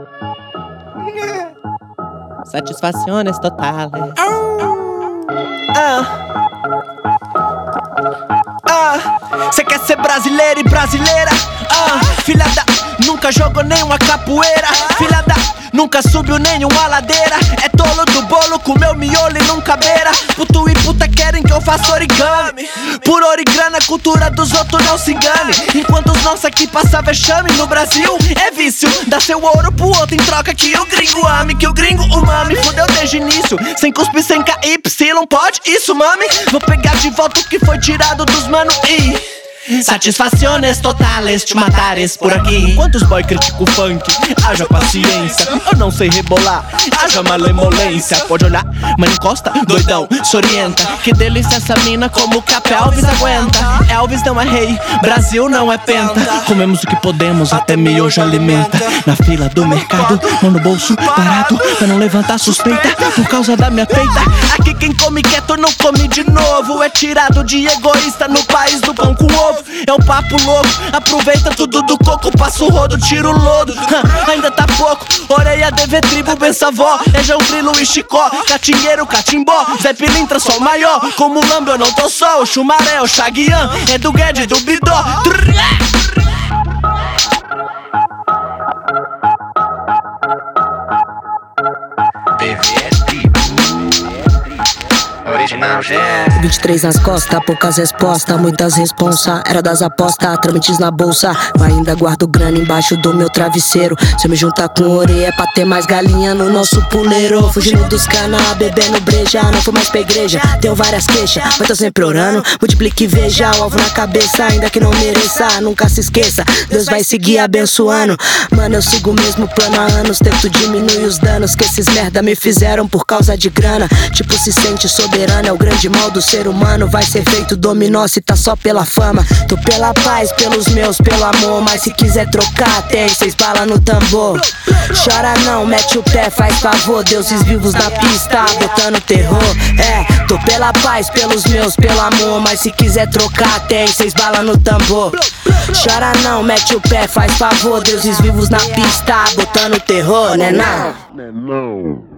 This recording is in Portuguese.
Satisfações totales. Cê quer ser brasileiro e brasileira? Filha da... Nunca jogou nenhuma capoeira. Filha da... Nunca subiu nenhuma ladeira. É tolo do bolo, comeu miolo e nunca beira. Puto e puta querem que eu faça origami. Por origrana, a cultura dos outros não se engane. Enquanto os nossos aqui passam vexame, no Brasil é vício. Dá seu ouro pro outro em troca que o gringo ame. Que o gringo umami, fudeu desde o início. Sem cuspir, sem KY, pode isso, mami? Vou pegar de volta o que foi tirado dos mano e... Satisfações totales, te matares por aqui. Quantos boy criticam o funk? Haja paciência, eu não sei rebolar. Haja malemolência, pode olhar, mas encosta, doidão, se orienta. Que delícia essa mina, como que a Elvis aguenta. Elvis não é rei, Brasil não é penta. Comemos o que podemos, até miojo alimenta. Na fila do mercado, mão no bolso, parado, pra não levantar suspeita por causa da minha peita. Aqui quem come quieto não come de novo. É tirado de egoísta no país do pão com ovo. É um papo louco, aproveita tudo do coco. Passa o rodo, tira o lodo, ainda tá pouco. Orelha, DV, tribo, benção-avó. É João Grilo e Chicó, catingueiro, catimbó. Zé Pilintra, só maior, como Lambo eu não tô só. O Chumaré, o Chaguian, é do Guedes, do Bidó. Original, 23 nas costas, poucas respostas, muitas responsa. Era das apostas, trâmites na bolsa. Mas ainda guardo grana embaixo do meu travesseiro. Se eu me juntar com orelha é pra ter mais galinha no nosso puleiro. Fugindo dos cana, bebendo breja. Não fui mais pra igreja, tenho várias queixas, mas tô sempre orando. Multiplique e veja, o alvo na cabeça. Ainda que não mereça, nunca se esqueça, Deus vai seguir abençoando. Mano, eu sigo o mesmo plano há anos. Tento diminuir os danos que esses merda me fizeram por causa de grana. Tipo, se sente soberano, é o grande mal do ser humano. Vai ser feito dominó se tá só pela fama. Tô pela paz, pelos meus, pelo amor. Mas se quiser trocar, tem 6 balas no tambor. Chora não, mete o pé, faz favor. Deuses vivos na pista, botando terror. Tô pela paz, pelos meus, pelo amor. Mas se quiser trocar, tem 6 balas no tambor. Chora não, mete o pé, faz favor. Deuses vivos na pista, botando terror, né não?